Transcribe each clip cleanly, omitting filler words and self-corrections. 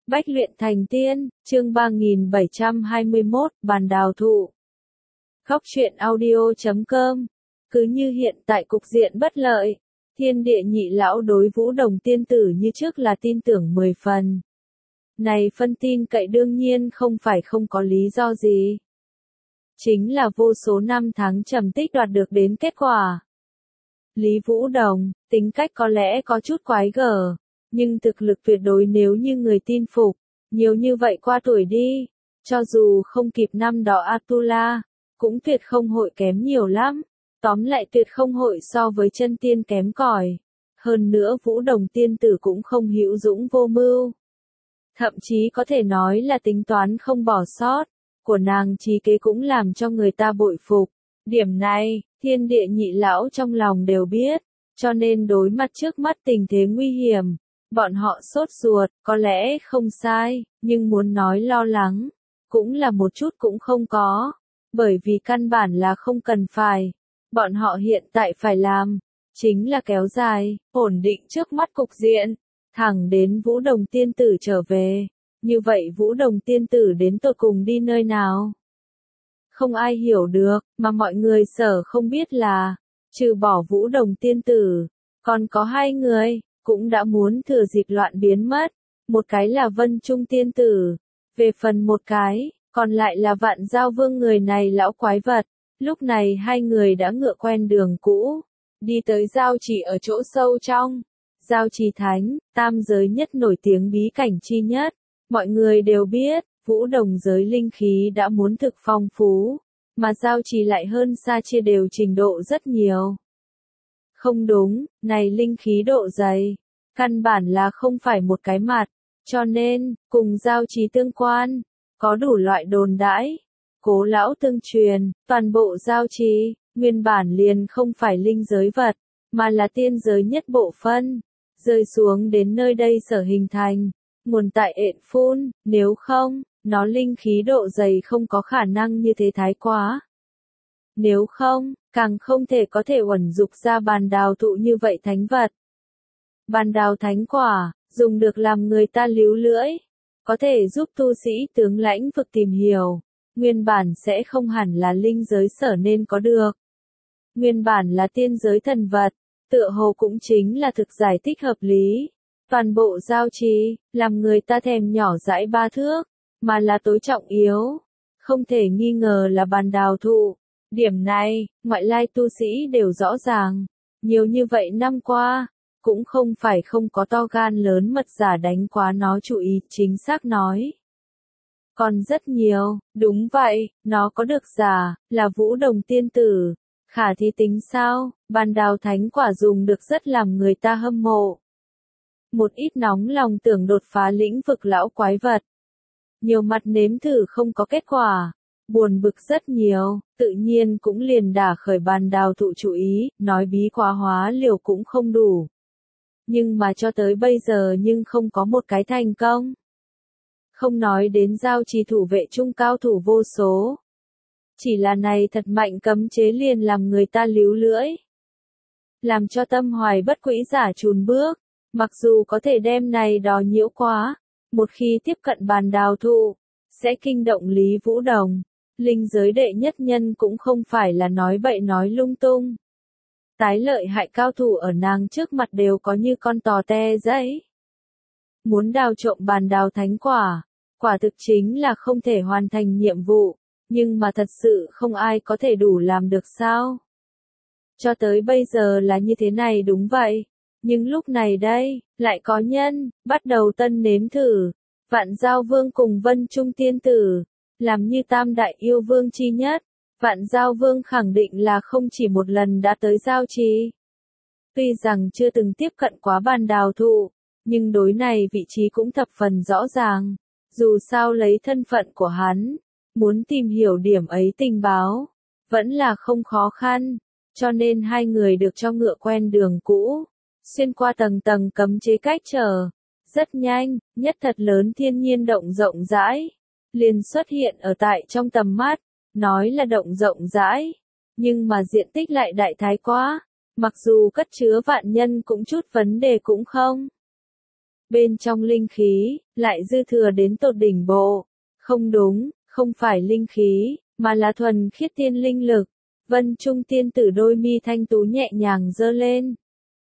Bách luyện thành tiên, chương 3721, bàn đào thụ. Khóc chuyện audio.com. Cứ như hiện tại cục diện bất lợi, thiên địa nhị lão đối Vũ Đồng tiên tử như trước là tin tưởng 10 phần. Này phân tin cậy đương nhiên không phải không có lý do gì. Chính là vô số năm tháng trầm tích đoạt được đến kết quả. Lý Vũ Đồng, tính cách có lẽ có chút quái gở, nhưng thực lực tuyệt đối nếu như người tin phục, nhiều như vậy qua tuổi đi, cho dù không kịp năm đó Atula, cũng tuyệt không hội kém nhiều lắm, tóm lại tuyệt không hội so với chân tiên kém cỏi. Hơn nữa Vũ Đồng tiên tử cũng không hữu dũng vô mưu. Thậm chí có thể nói là tính toán không bỏ sót, của nàng trí kế cũng làm cho người ta bội phục. Điểm này, thiên địa nhị lão trong lòng đều biết, cho nên đối mặt trước mắt tình thế nguy hiểm, bọn họ sốt ruột, có lẽ không sai, nhưng muốn nói lo lắng, cũng là một chút cũng không có, bởi vì căn bản là không cần phải. Bọn họ hiện tại phải làm, chính là kéo dài, ổn định trước mắt cục diện, thẳng đến Vũ Đồng tiên tử trở về. Như vậy Vũ Đồng tiên tử đến tột cùng đi nơi nào? Không ai hiểu được, mà mọi người sở không biết là, trừ bỏ Vũ Đồng tiên tử, còn có hai người, cũng đã muốn thừa dịp loạn biến mất. Một cái là Vân Trung tiên tử, về phần một cái, còn lại là Vạn Giao Vương người này lão quái vật. Lúc này hai người đã ngựa quen đường cũ, đi tới giao trì ở chỗ sâu trong. Giao trì thánh, tam giới nhất nổi tiếng bí cảnh chi nhất. Mọi người đều biết, Vũ Đồng giới linh khí đã muốn thực phong phú, mà giao trì lại hơn xa chia đều trình độ rất nhiều. Không đúng, này linh khí độ dày, căn bản là không phải một cái mặt, cho nên, cùng giao trì tương quan, có đủ loại đồn đãi. Cố lão tương truyền, toàn bộ giao trì, nguyên bản liền không phải linh giới vật, mà là tiên giới nhất bộ phân, rơi xuống đến nơi đây sở hình thành, nguồn tại ện phun, nếu không, nó linh khí độ dày không có khả năng như thế thái quá. Nếu không, càng không thể có thể uẩn dục ra bàn đào thụ như vậy thánh vật. Bàn đào thánh quả, dùng được làm người ta líu lưỡi, có thể giúp tu sĩ tướng lãnh vực tìm hiểu, nguyên bản sẽ không hẳn là linh giới sở nên có được. Nguyên bản là tiên giới thần vật, tựa hồ cũng chính là thực giải thích hợp lý. Toàn bộ giao trì, làm người ta thèm nhỏ dãi ba thước, mà là tối trọng yếu. Không thể nghi ngờ là bàn đào thụ. Điểm này, ngoại lai tu sĩ đều rõ ràng. Nhiều như vậy năm qua, cũng không phải không có to gan lớn mật giả đánh quá nó chú ý chính xác nói. Còn rất nhiều, đúng vậy, nó có được giả, là Vũ Đồng tiên tử. Khả thi tính sao, bàn đào thánh quả dùng được rất làm người ta hâm mộ. Một ít nóng lòng tưởng đột phá lĩnh vực lão quái vật. Nhiều mặt nếm thử không có kết quả. Buồn bực rất nhiều, tự nhiên cũng liền đả khởi bàn đào thụ chú ý, nói bí quá hóa liều cũng không đủ. Nhưng mà cho tới bây giờ nhưng không có một cái thành công. Không nói đến giao trì thủ vệ trung cao thủ vô số. Chỉ là này thật mạnh cấm chế liền làm người ta líu lưỡi. Làm cho tâm hoài bất quỹ giả chùn bước. Mặc dù có thể đem này đò nhiễu quá, một khi tiếp cận bàn đào thụ, sẽ kinh động Lý Vũ Đồng. Linh giới đệ nhất nhân cũng không phải là nói bậy nói lung tung. Tái lợi hại cao thủ ở nàng trước mặt đều có như con tò te dẫy. Muốn đào trộm bàn đào thánh quả, quả thực chính là không thể hoàn thành nhiệm vụ, nhưng mà thật sự không ai có thể đủ làm được sao. Cho tới bây giờ là như thế này đúng vậy. Nhưng lúc này đây, lại có nhân, bắt đầu tân nếm thử. Vạn Giao Vương cùng Vân Trung tiên tử, làm như tam đại yêu vương chi nhất. Vạn Giao Vương khẳng định là không chỉ một lần đã tới giao trì. Tuy rằng chưa từng tiếp cận quá bàn đào thụ, nhưng đối này vị trí cũng thập phần rõ ràng. Dù sao lấy thân phận của hắn, muốn tìm hiểu điểm ấy tình báo, vẫn là không khó khăn. Cho nên hai người được cho ngựa quen đường cũ. Xuyên qua tầng tầng cấm chế cách trở, rất nhanh, nhất thật lớn thiên nhiên động rộng rãi, liền xuất hiện ở tại trong tầm mắt, nói là động rộng rãi, nhưng mà diện tích lại đại thái quá, mặc dù cất chứa vạn nhân cũng chút vấn đề cũng không. bên trong linh khí, lại dư thừa đến tột đỉnh bộ. Không đúng, không phải linh khí, mà là thuần khiết tiên linh lực. Vân Trung tiên tử đôi mi thanh tú nhẹ nhàng giơ lên.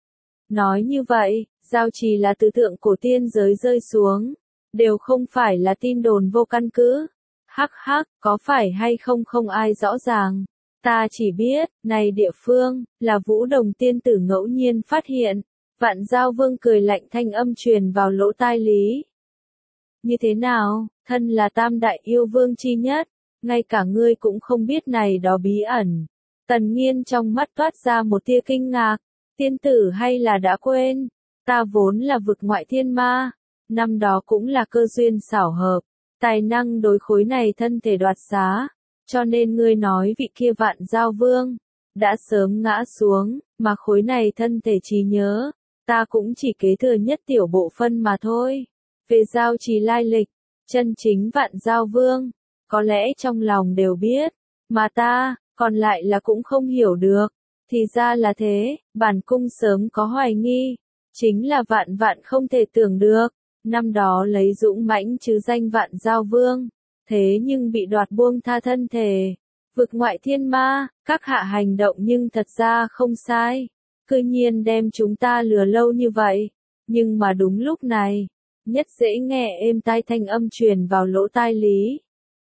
Nói như vậy, giao trì là từ thượng cổ tiên giới rơi xuống, đều không phải là tin đồn vô căn cứ. Hắc hắc, có phải hay không không ai rõ ràng. Ta chỉ biết, này địa phương, là Vũ Đồng tiên tử ngẫu nhiên phát hiện. Vạn Giao Vương cười lạnh thanh âm truyền vào lỗ tai Lý. Như thế nào, thân là tam đại yêu vương chi nhất, ngay cả ngươi cũng không biết này đó bí ẩn. Tần Nghiên trong mắt toát ra một tia kinh ngạc, tiên tử hay là đã quên, ta vốn là vực ngoại thiên ma, năm đó cũng là cơ duyên xảo hợp, tài năng đối khối này thân thể đoạt xá, cho nên ngươi nói vị kia Vạn Giao Vương, đã sớm ngã xuống, mà khối này thân thể trí nhớ, ta cũng chỉ kế thừa nhất tiểu bộ phân mà thôi. Về giao trì lai lịch, chân chính Vạn Giao Vương, có lẽ trong lòng đều biết, mà ta, còn lại là cũng không hiểu được. Thì ra là thế, bản cung sớm có hoài nghi, chính là vạn vạn không thể tưởng được, năm đó lấy dũng mãnh chứ danh Vạn Giao Vương, thế nhưng bị đoạt buông tha thân thể, vực ngoại thiên ma, các hạ hành động nhưng thật ra không sai, cư nhiên đem chúng ta lừa lâu như vậy, nhưng mà đúng lúc này, nhất dễ nghe êm tai thanh âm truyền vào lỗ tai Lý.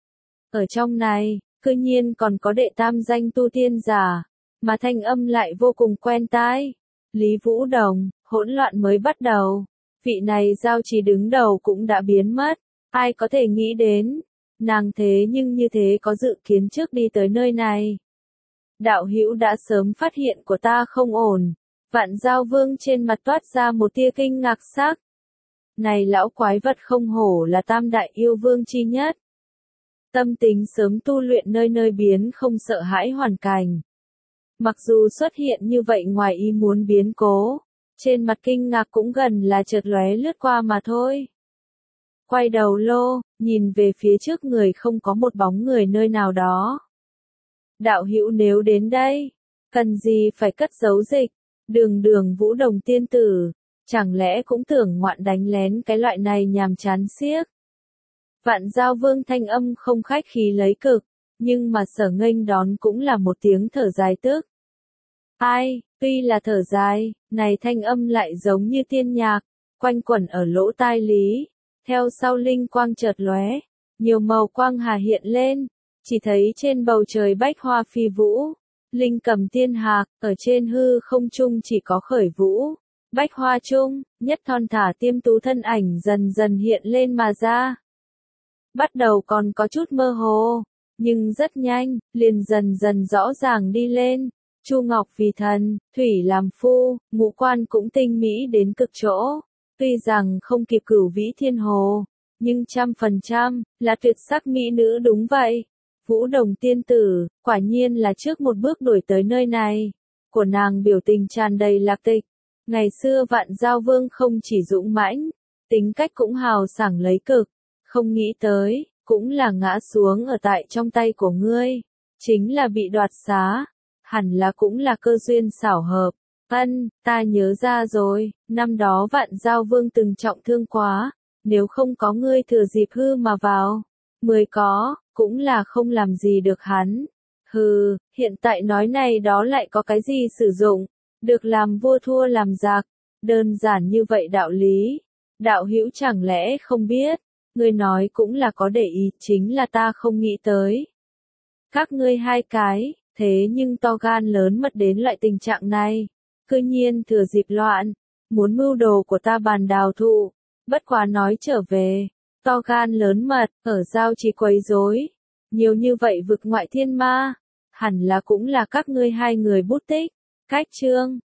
Ở trong này, cư nhiên còn có đệ tam danh tu tiên giả, mà thanh âm lại vô cùng quen tai. Lý Vũ Đồng, hỗn loạn mới bắt đầu. Vị này giao trì đứng đầu cũng đã biến mất. Ai có thể nghĩ đến. Nàng thế nhưng như thế có dự kiến trước đi tới nơi này. Đạo hữu đã sớm phát hiện của ta không ổn. Vạn Giao Vương trên mặt toát ra một tia kinh ngạc sắc. Này lão quái vật không hổ là tam đại yêu vương chi nhất. Tâm tính sớm tu luyện nơi nơi biến không sợ hãi hoàn cảnh. Mặc dù xuất hiện như vậy ngoài ý muốn biến cố, trên mặt kinh ngạc cũng gần là chợt lóe lướt qua mà thôi. Quay đầu lô, nhìn về phía trước người không có một bóng người nơi nào đó. Đạo hữu nếu đến đây, cần gì phải cất giấu dịch, đường Vũ Đồng tiên tử, chẳng lẽ cũng tưởng ngoạn đánh lén cái loại này nhàm chán xiếc. Vạn Giao Vương thanh âm không khách khí lấy cực, nhưng mà Sở nghênh đón cũng là một tiếng thở dài tức. Ai, tuy là thở dài, này thanh âm lại giống như tiên nhạc, quanh quẩn ở lỗ tai Lý, theo sau linh quang chợt lóe, nhiều màu quang hà hiện lên, chỉ thấy trên bầu trời bách hoa phi vũ, linh cầm tiên hạc, ở trên hư không trung chỉ có khởi vũ, bách hoa trung, nhất thon thả tiêm tú thân ảnh dần dần hiện lên mà ra. Bắt đầu còn có chút mơ hồ, nhưng rất nhanh, liền dần dần rõ ràng đi lên. Chu Ngọc vì thần, Thủy làm phu, ngũ quan cũng tinh mỹ đến cực chỗ. Tuy rằng không kịp Cửu Vĩ Thiên Hồ, nhưng 100% là tuyệt sắc mỹ nữ đúng vậy. Vũ Đồng tiên tử, quả nhiên là trước một bước đuổi tới nơi này. Của nàng biểu tình tràn đầy lạc tịch. Ngày xưa Vạn Giao Vương không chỉ dũng mãnh, tính cách cũng hào sảng lấy cực. Không nghĩ tới, cũng là ngã xuống ở tại trong tay của ngươi. Chính là bị đoạt xá. Hẳn là cũng là cơ duyên xảo hợp. Ta nhớ ra rồi, năm đó Vạn Giao Vương từng trọng thương quá, nếu không có ngươi thừa dịp hư mà vào, cũng là không làm gì được hắn. Hừ, hiện tại nói này đó lại có cái gì sử dụng, được làm vua thua làm giặc, đơn giản như vậy đạo lý. Đạo hữu chẳng lẽ không biết, ngươi nói cũng là có để ý, chính là ta không nghĩ tới. Các ngươi hai cái, thế nhưng to gan lớn mật đến loại tình trạng này, cư nhiên thừa dịp loạn, muốn mưu đồ của ta Bàn Đào Thụ, bất quá nói trở về, to gan lớn mật, ở giao trì quấy rối, nhiều như vậy vực ngoại thiên ma, hẳn là cũng là các ngươi hai người bút tích, cách chương.